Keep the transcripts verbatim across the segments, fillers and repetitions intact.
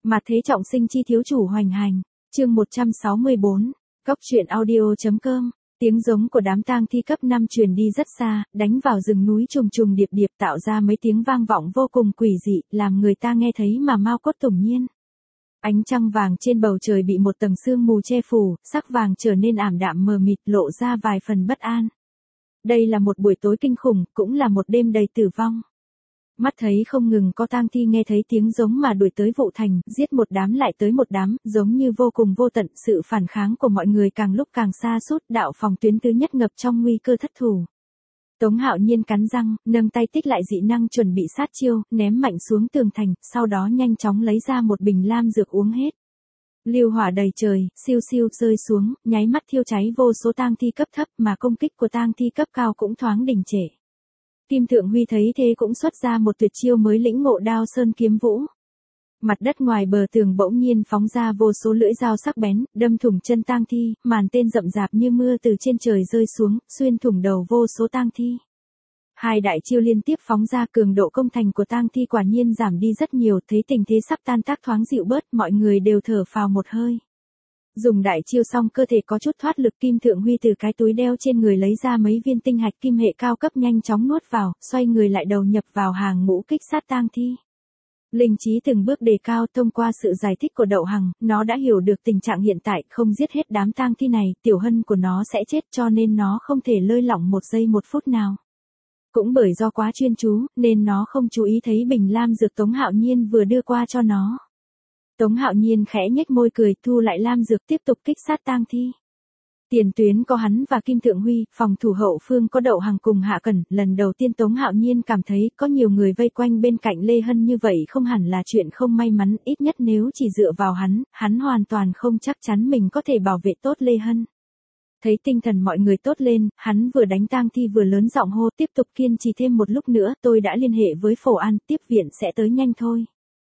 Mà thế trọng sinh chi thiếu chủ hoành hành, chương một trăm sáu mươi bốn, Cóc truyện audio.com. Tiếng giống của đám tang thi cấp năm truyền đi rất xa, đánh vào rừng núi trùng trùng điệp điệp tạo ra mấy tiếng vang vọng vô cùng quỷ dị, làm người ta nghe thấy mà mao cốt tủng nhiên. Ánh trăng vàng trên bầu trời bị một tầng sương mù che phủ, sắc vàng trở nên ảm đạm mờ mịt, lộ ra vài phần bất an. Đây là một buổi tối kinh khủng, cũng là một đêm đầy tử vong. Mắt thấy không ngừng có tang thi nghe thấy tiếng giống mà đuổi tới vụ thành, giết một đám lại tới một đám, giống như vô cùng vô tận, sự phản kháng của mọi người càng lúc càng xa sút, đạo phòng tuyến thứ nhất ngập trong nguy cơ thất thủ. Tống Hạo Nhiên cắn răng, nâng tay tích lại dị năng chuẩn bị sát chiêu, ném mạnh xuống tường thành, sau đó nhanh chóng lấy ra một bình lam dược uống hết. Liêu hỏa đầy trời, siêu siêu rơi xuống, nháy mắt thiêu cháy vô số tang thi cấp thấp, mà công kích của tang thi cấp cao cũng thoáng đình trệ. Kim Thượng Huy thấy thế cũng xuất ra một tuyệt chiêu mới lĩnh ngộ đao sơn kiếm vũ. Mặt đất ngoài bờ tường bỗng nhiên phóng ra vô số lưỡi dao sắc bén, đâm thủng chân tang thi, màn tên rậm rạp như mưa từ trên trời rơi xuống, xuyên thủng đầu vô số tang thi. Hai đại chiêu liên tiếp phóng ra, cường độ công thành của tang thi quả nhiên giảm đi rất nhiều, thấy tình thế sắp tan tác thoáng dịu bớt, mọi người đều thở phào một hơi. Dùng đại chiêu xong cơ thể có chút thoát lực, Kim Thượng Huy từ cái túi đeo trên người lấy ra mấy viên tinh hạch kim hệ cao cấp nhanh chóng nuốt vào, xoay người lại đầu nhập vào hàng ngũ kích sát tang thi. Linh trí từng bước đề cao, thông qua sự giải thích của Đậu Hằng, nó đã hiểu được tình trạng hiện tại, không giết hết đám tang thi này, tiểu hân của nó sẽ chết, cho nên nó không thể lơi lỏng một giây một phút nào. Cũng bởi do quá chuyên chú, nên nó không chú ý thấy bình lam dược Tống Hạo Nhiên vừa đưa qua cho nó. Tống Hạo Nhiên khẽ nhếch môi cười, thu lại lam dược tiếp tục kích sát tang thi. Tiền tuyến có hắn và Kim Thượng Huy, phòng thủ hậu phương có Đậu Hằng cùng Hạ Cẩn, lần đầu tiên Tống Hạo Nhiên cảm thấy có nhiều người vây quanh bên cạnh Lê Hân như vậy không hẳn là chuyện không may mắn, ít nhất nếu chỉ dựa vào hắn, hắn hoàn toàn không chắc chắn mình có thể bảo vệ tốt Lê Hân. Thấy tinh thần mọi người tốt lên, hắn vừa đánh tang thi vừa lớn giọng hô, tiếp tục kiên trì thêm một lúc nữa, tôi đã liên hệ với Phổ An, tiếp viện sẽ tới nhanh thôi.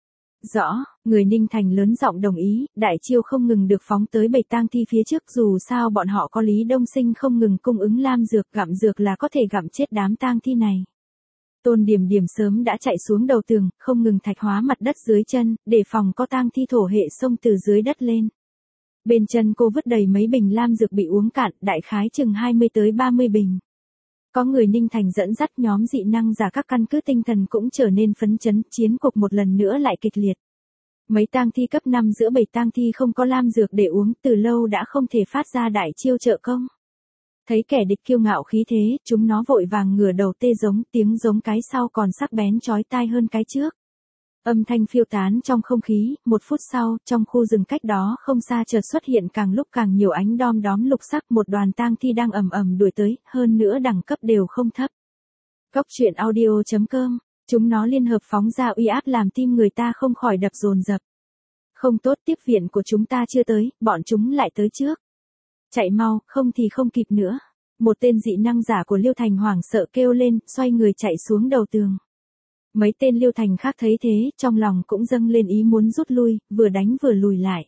Rõ, người Ninh Thành lớn giọng đồng ý, đại chiêu không ngừng được phóng tới bầy tang thi phía trước, dù sao bọn họ có Lý Đông Sinh không ngừng cung ứng lam dược, gặm dược là có thể gặm chết đám tang thi này. Tôn Điểm Điểm sớm đã chạy xuống đầu tường, không ngừng thạch hóa mặt đất dưới chân, để phòng có tang thi thổ hệ xông từ dưới đất lên. Bên chân cô vứt đầy mấy bình lam dược bị uống cạn, đại khái chừng hai mươi tới ba mươi bình. Có người Ninh Thành dẫn dắt nhóm dị năng giả, các căn cứ tinh thần cũng trở nên phấn chấn, chiến cuộc một lần nữa lại kịch liệt. Mấy tang thi cấp năm giữa bảy tang thi không có lam dược để uống, từ lâu đã không thể phát ra đại chiêu trợ công. Thấy kẻ địch kiêu ngạo khí thế, chúng nó vội vàng ngửa đầu tê giống, tiếng giống cái sau còn sắc bén chói tai hơn cái trước. Âm thanh phiêu tán trong không khí, một phút sau, trong khu rừng cách đó không xa chợt xuất hiện càng lúc càng nhiều ánh đom đóm lục sắc, một đoàn tang thi đang ầm ầm đuổi tới, hơn nữa đẳng cấp đều không thấp. Cóc truyện audio.com, chúng nó liên hợp phóng ra uy áp làm tim người ta không khỏi đập dồn dập. Không tốt, tiếp viện của chúng ta chưa tới, bọn chúng lại tới trước. Chạy mau, không thì không kịp nữa. Một tên dị năng giả của Liêu Thành hoảng sợ kêu lên, xoay người chạy xuống đầu tường. Mấy tên Liêu Thành khác thấy thế, trong lòng cũng dâng lên ý muốn rút lui, vừa đánh vừa lùi lại.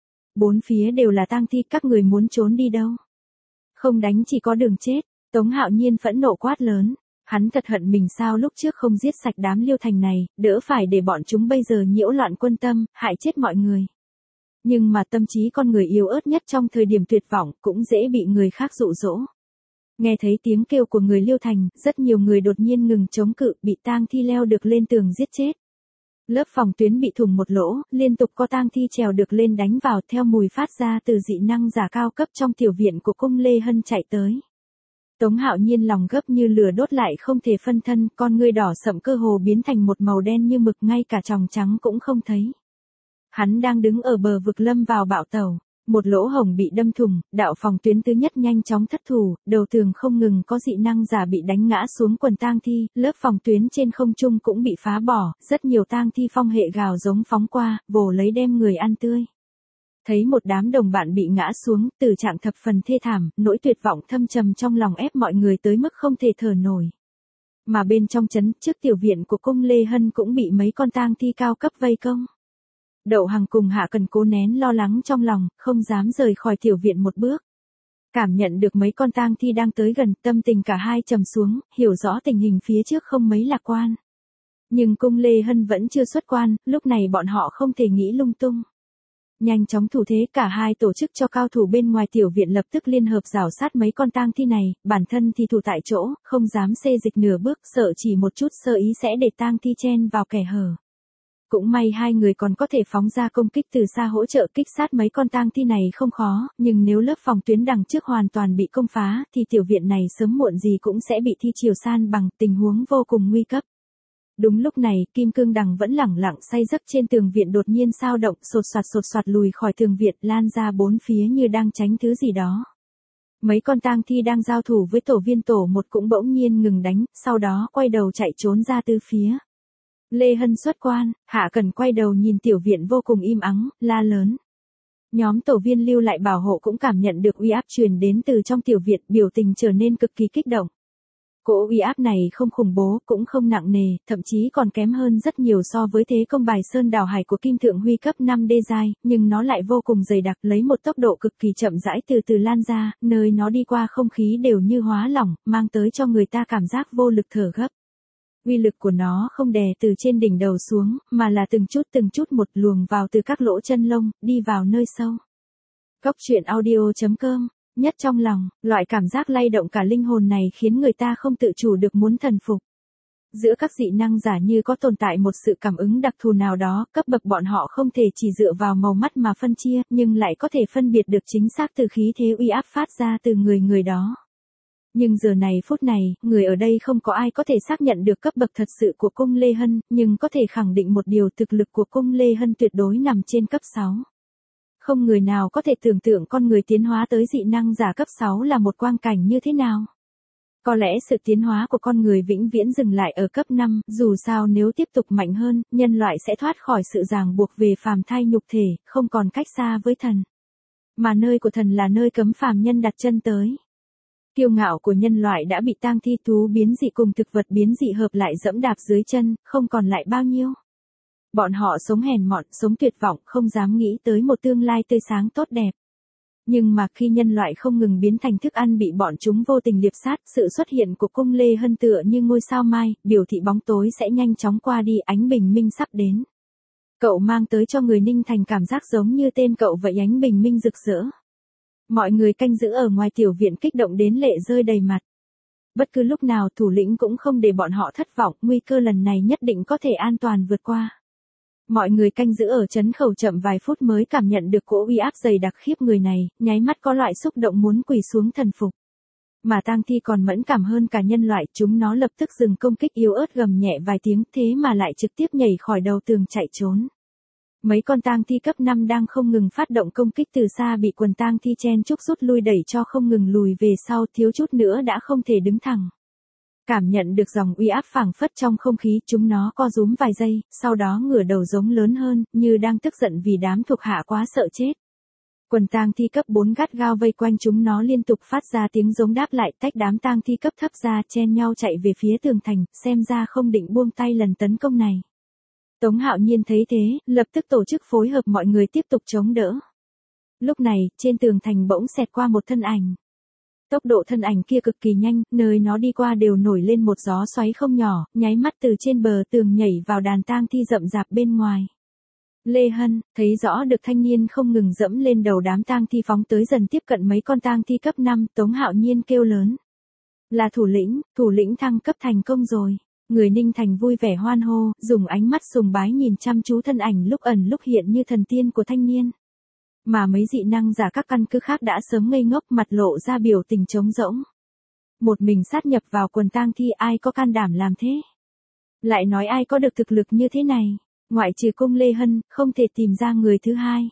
Bốn phía đều là tang thi, các người muốn trốn đi đâu? Không đánh chỉ có đường chết. Tống Hạo Nhiên phẫn nộ quát lớn. Hắn thật hận mình sao lúc trước không giết sạch đám Liêu Thành này, đỡ phải để bọn chúng bây giờ nhiễu loạn quân tâm, hại chết mọi người. Nhưng mà tâm trí con người yếu ớt nhất trong thời điểm tuyệt vọng, cũng dễ bị người khác dụ dỗ. Nghe thấy tiếng kêu của người Liêu Thành, rất nhiều người đột nhiên ngừng chống cự, bị tang thi leo được lên tường giết chết. Lớp phòng tuyến bị thủng một lỗ, liên tục có tang thi trèo được lên đánh vào, theo mùi phát ra từ dị năng giả cao cấp trong tiểu viện của cung Lê Hân chạy tới. Tống Hạo Nhiên lòng gấp như lửa đốt lại không thể phân thân, con ngươi đỏ sậm cơ hồ biến thành một màu đen như mực, ngay cả tròng trắng cũng không thấy. Hắn đang đứng ở bờ vực lâm vào bạo tàu. Một lỗ hổng bị đâm thủng, đạo phòng tuyến thứ nhất nhanh chóng thất thủ, đầu tường không ngừng có dị năng giả bị đánh ngã xuống quần tang thi, lớp phòng tuyến trên không trung cũng bị phá bỏ, rất nhiều tang thi phong hệ gào giống phóng qua, vồ lấy đem người ăn tươi. Thấy một đám đồng bạn bị ngã xuống, tử trạng thập phần thê thảm, nỗi tuyệt vọng thâm trầm trong lòng ép mọi người tới mức không thể thở nổi. Mà bên trong trấn, trước tiểu viện của cung Lê Hân cũng bị mấy con tang thi cao cấp vây công. Đậu Hằng cùng Hạ Cần cố nén lo lắng trong lòng, không dám rời khỏi tiểu viện một bước. Cảm nhận được mấy con tang thi đang tới gần, tâm tình cả hai trầm xuống, hiểu rõ tình hình phía trước không mấy lạc quan. Nhưng cung Lê Hân vẫn chưa xuất quan, lúc này bọn họ không thể nghĩ lung tung. Nhanh chóng thủ thế, cả hai tổ chức cho cao thủ bên ngoài tiểu viện lập tức liên hợp rảo sát mấy con tang thi này, bản thân thì thủ tại chỗ, không dám xê dịch nửa bước, sợ chỉ một chút sơ ý sẽ để tang thi chen vào kẻ hở. Cũng may hai người còn có thể phóng ra công kích từ xa hỗ trợ kích sát mấy con tang thi này không khó, nhưng nếu lớp phòng tuyến đằng trước hoàn toàn bị công phá, thì tiểu viện này sớm muộn gì cũng sẽ bị thi triều san bằng, tình huống vô cùng nguy cấp. Đúng lúc này, Kim Cương Đằng vẫn lẳng lặng say giấc trên tường viện đột nhiên sao động, sột soạt sột soạt lùi khỏi tường viện, lan ra bốn phía như đang tránh thứ gì đó. Mấy con tang thi đang giao thủ với tổ viên tổ một cũng bỗng nhiên ngừng đánh, sau đó quay đầu chạy trốn ra từ phía. Lê Hân xuất quan, Hạ Cần quay đầu nhìn tiểu viện vô cùng im ắng, la lớn. Nhóm tổ viên lưu lại bảo hộ cũng cảm nhận được uy áp truyền đến từ trong tiểu viện, biểu tình trở nên cực kỳ kích động. Cỗ uy áp này không khủng bố, cũng không nặng nề, thậm chí còn kém hơn rất nhiều so với thế công bài sơn đảo hải của Kim Thượng Huy cấp năm đê giai, nhưng nó lại vô cùng dày đặc, lấy một tốc độ cực kỳ chậm rãi từ từ lan ra, nơi nó đi qua không khí đều như hóa lỏng, mang tới cho người ta cảm giác vô lực thở gấp. Uy lực của nó không đè từ trên đỉnh đầu xuống, mà là từng chút từng chút một luồng vào từ các lỗ chân lông, đi vào nơi sâu. Cốc truyện audio chấm com, nhất trong lòng, loại cảm giác lay động cả linh hồn này khiến người ta không tự chủ được muốn thần phục. Giữa các dị năng giả như có tồn tại một sự cảm ứng đặc thù nào đó, cấp bậc bọn họ không thể chỉ dựa vào màu mắt mà phân chia, nhưng lại có thể phân biệt được chính xác từ khí thế uy áp phát ra từ người người đó. Nhưng giờ này phút này, người ở đây không có ai có thể xác nhận được cấp bậc thật sự của cung Lê Hân, nhưng có thể khẳng định một điều, thực lực của cung Lê Hân tuyệt đối nằm trên cấp sáu. Không người nào có thể tưởng tượng con người tiến hóa tới dị năng giả cấp sáu là một quang cảnh như thế nào. Có lẽ sự tiến hóa của con người vĩnh viễn dừng lại ở cấp năm, dù sao nếu tiếp tục mạnh hơn, nhân loại sẽ thoát khỏi sự ràng buộc về phàm thai nhục thể, không còn cách xa với thần. Mà nơi của thần là nơi cấm phàm nhân đặt chân tới. Kiêu ngạo của nhân loại đã bị tang thi thú biến dị cùng thực vật biến dị hợp lại dẫm đạp dưới chân, không còn lại bao nhiêu. Bọn họ sống hèn mọn, sống tuyệt vọng, không dám nghĩ tới một tương lai tươi sáng tốt đẹp. Nhưng mà khi nhân loại không ngừng biến thành thức ăn bị bọn chúng vô tình liệp sát, sự xuất hiện của cung Lê Hân tựa như ngôi sao mai, biểu thị bóng tối sẽ nhanh chóng qua đi, ánh bình minh sắp đến. Cậu mang tới cho người Ninh Thành cảm giác giống như tên cậu vậy, ánh bình minh rực rỡ. Mọi người canh giữ ở ngoài tiểu viện kích động đến lệ rơi đầy mặt. Bất cứ lúc nào thủ lĩnh cũng không để bọn họ thất vọng, nguy cơ lần này nhất định có thể an toàn vượt qua. Mọi người canh giữ ở trấn khẩu chậm vài phút mới cảm nhận được cỗ uy áp dày đặc khiếp người này, nháy mắt có loại xúc động muốn quỳ xuống thần phục. Mà tang thi còn mẫn cảm hơn cả nhân loại, chúng nó lập tức dừng công kích, yếu ớt gầm nhẹ vài tiếng, thế mà lại trực tiếp nhảy khỏi đầu tường chạy trốn. Mấy con tang thi cấp năm đang không ngừng phát động công kích từ xa bị quần tang thi chen chúc rút lui đẩy cho không ngừng lùi về sau, thiếu chút nữa đã không thể đứng thẳng. Cảm nhận được dòng uy áp phảng phất trong không khí, chúng nó co rúm vài giây, sau đó ngửa đầu giống lớn hơn, như đang tức giận vì đám thuộc hạ quá sợ chết. Quần tang thi cấp bốn gắt gao vây quanh chúng nó, liên tục phát ra tiếng giống đáp lại, tách đám tang thi cấp thấp ra, chen nhau chạy về phía tường thành, xem ra không định buông tay lần tấn công này. Tống Hạo Nhiên thấy thế, lập tức tổ chức phối hợp mọi người tiếp tục chống đỡ. Lúc này, trên tường thành bỗng xẹt qua một thân ảnh. Tốc độ thân ảnh kia cực kỳ nhanh, nơi nó đi qua đều nổi lên một gió xoáy không nhỏ, nháy mắt từ trên bờ tường nhảy vào đàn tang thi rậm rạp bên ngoài. Lê Hân, thấy rõ được thanh niên không ngừng dẫm lên đầu đám tang thi phóng tới dần tiếp cận mấy con tang thi cấp năm, Tống Hạo Nhiên kêu lớn. Là thủ lĩnh, thủ lĩnh thăng cấp thành công rồi. Người Ninh Thành vui vẻ hoan hô, dùng ánh mắt sùng bái nhìn chăm chú thân ảnh lúc ẩn lúc hiện như thần tiên của thanh niên. Mà mấy dị năng giả các căn cứ khác đã sớm ngây ngốc, mặt lộ ra biểu tình trống rỗng. Một mình sát nhập vào quần tang thi, ai có can đảm làm thế? Lại nói ai có được thực lực như thế này? Ngoại trừ cung Lê Hân, không thể tìm ra người thứ hai.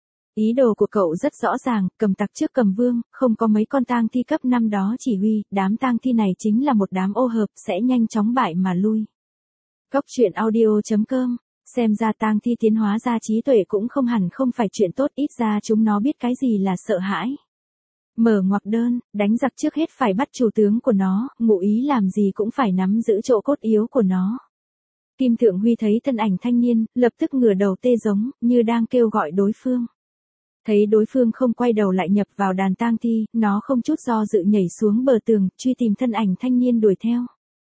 Ý đồ của cậu rất rõ ràng, cầm tặc trước cầm vương, không có mấy con tang thi cấp năm đó chỉ huy, đám tang thi này chính là một đám ô hợp, sẽ nhanh chóng bại mà lui. Cốc truyện audio chấm com, xem ra tang thi tiến hóa ra trí tuệ cũng không hẳn không phải chuyện tốt, ít ra chúng nó biết cái gì là sợ hãi. Mở ngoặc đơn, đánh giặc trước hết phải bắt chủ tướng của nó, ngụ ý làm gì cũng phải nắm giữ chỗ cốt yếu của nó. Kim Thượng Huy thấy thân ảnh thanh niên, lập tức ngửa đầu tê giống, như đang kêu gọi đối phương. Thấy đối phương không quay đầu lại nhập vào đàn tang thi, nó không chút do dự nhảy xuống bờ tường, truy tìm thân ảnh thanh niên đuổi theo.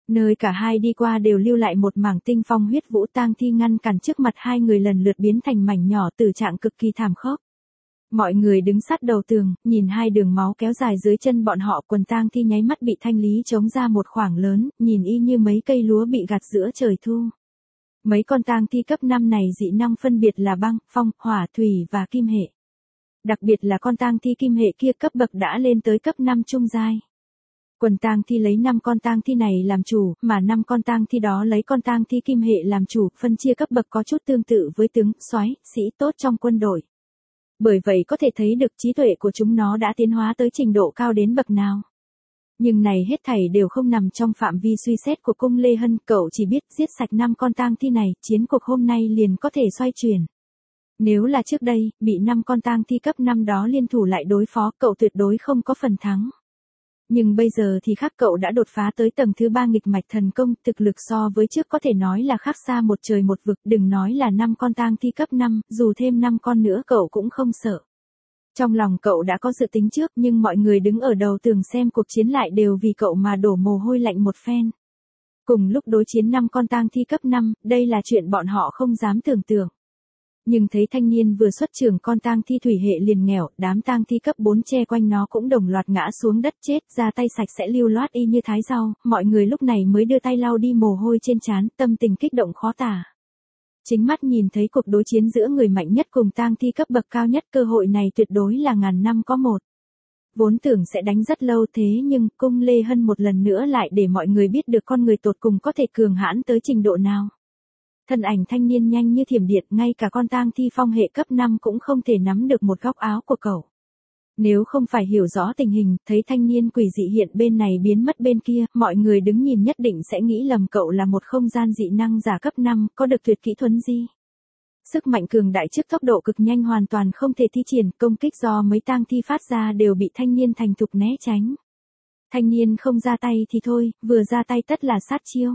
Nơi cả hai đi qua đều lưu lại một mảng tinh phong huyết vũ, tang thi ngăn cản trước mặt hai người lần lượt biến thành mảnh nhỏ, tử trạng cực kỳ thảm khốc. Mọi người đứng sát đầu tường, nhìn hai đường máu kéo dài dưới chân bọn họ, quần tang thi nháy mắt bị thanh lý trống ra một khoảng lớn, nhìn y như mấy cây lúa bị gặt giữa trời thu. Mấy con tang thi cấp năm này dị năng phân biệt là băng, phong, hỏa, thủy và kim hệ. Đặc biệt là con tang thi kim hệ kia cấp bậc đã lên tới cấp năm trung giai. Quần tang thi lấy năm con tang thi này làm chủ, mà năm con tang thi đó lấy con tang thi kim hệ làm chủ, phân chia cấp bậc có chút tương tự với tướng, soái, sĩ tốt trong quân đội. Bởi vậy có thể thấy được trí tuệ của chúng nó đã tiến hóa tới trình độ cao đến bậc nào. Nhưng này hết thảy đều không nằm trong phạm vi suy xét của cung Lê Hân, cậu chỉ biết giết sạch năm con tang thi này, chiến cuộc hôm nay liền có thể xoay chuyển. Nếu là trước đây, bị năm con tang thi cấp năm đó liên thủ lại đối phó, cậu tuyệt đối không có phần thắng. Nhưng bây giờ thì khác, cậu đã đột phá tới tầng thứ ba nghịch mạch thần công, thực lực so với trước có thể nói là khác xa một trời một vực, đừng nói là năm con tang thi cấp năm, dù thêm năm con nữa cậu cũng không sợ. Trong lòng cậu đã có dự tính trước, nhưng mọi người đứng ở đầu tường xem cuộc chiến lại đều vì cậu mà đổ mồ hôi lạnh một phen. Cùng lúc đối chiến năm con tang thi cấp năm, đây là chuyện bọn họ không dám tưởng tượng. Nhưng thấy thanh niên vừa xuất trường con tang thi thủy hệ liền nghèo, đám tang thi cấp bốn che quanh nó cũng đồng loạt ngã xuống đất chết, ra tay sạch sẽ lưu loát y như thái rau, mọi người lúc này mới đưa tay lau đi mồ hôi trên trán, tâm tình kích động khó tả. Chính mắt nhìn thấy cuộc đối chiến giữa người mạnh nhất cùng tang thi cấp bậc cao nhất, cơ hội này tuyệt đối là ngàn năm có một. Vốn tưởng sẽ đánh rất lâu thế nhưng cung Lê Hân một lần nữa lại để mọi người biết được con người tột cùng có thể cường hãn tới trình độ nào. Thân ảnh thanh niên nhanh như thiểm điện, ngay cả con tang thi phong hệ cấp năm cũng không thể nắm được một góc áo của cậu. Nếu không phải hiểu rõ tình hình, thấy thanh niên quỷ dị hiện bên này biến mất bên kia, mọi người đứng nhìn nhất định sẽ nghĩ lầm cậu là một không gian dị năng giả cấp năm, có được tuyệt kỹ thuấn di. Sức mạnh cường đại trước tốc độ cực nhanh hoàn toàn không thể thi triển, công kích do mấy tang thi phát ra đều bị thanh niên thành thục né tránh. Thanh niên không ra tay thì thôi, vừa ra tay tất là sát chiêu.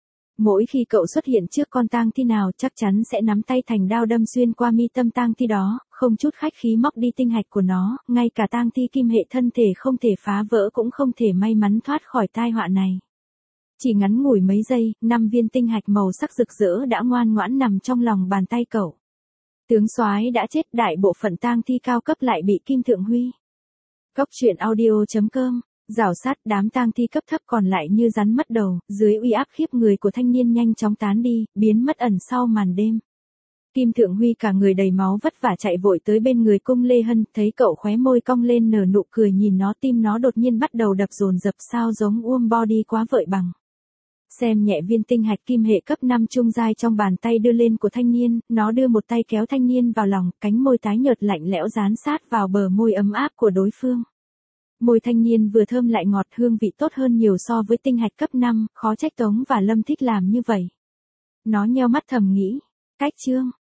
Mỗi khi cậu xuất hiện trước con tang thi nào chắc chắn sẽ nắm tay thành đao đâm xuyên qua mi tâm tang thi đó, không chút khách khí móc đi tinh hạch của nó, ngay cả tang thi kim hệ thân thể không thể phá vỡ cũng không thể may mắn thoát khỏi tai họa này. Chỉ ngắn ngủi mấy giây, năm viên tinh hạch màu sắc rực rỡ đã ngoan ngoãn nằm trong lòng bàn tay cậu. Tướng soái đã chết, đại bộ phận tang thi cao cấp lại bị Kim Thượng Huy. Cốc truyện audio chấm com rào sát, đám tang thi cấp thấp còn lại như rắn mất đầu, dưới uy áp khiếp người của thanh niên nhanh chóng tán đi, biến mất ẩn sau màn đêm. Kim Thượng Huy cả người đầy máu vất vả chạy vội tới bên người cung Lê Hân, thấy cậu khóe môi cong lên nở nụ cười, nhìn nó tim nó đột nhiên bắt đầu đập dồn dập, sao giống Uông Body quá vợi bằng. Xem nhẹ viên tinh hạch kim hệ cấp năm trung giai trong bàn tay đưa lên của thanh niên, nó đưa một tay kéo thanh niên vào lòng, cánh môi tái nhợt lạnh lẽo dán sát vào bờ môi ấm áp của đối phương. Môi thanh niên vừa thơm lại ngọt, hương vị tốt hơn nhiều so với tinh hạch cấp năm, khó trách Tống và Lâm thích làm như vậy. Nó nheo mắt thầm nghĩ, cách chương,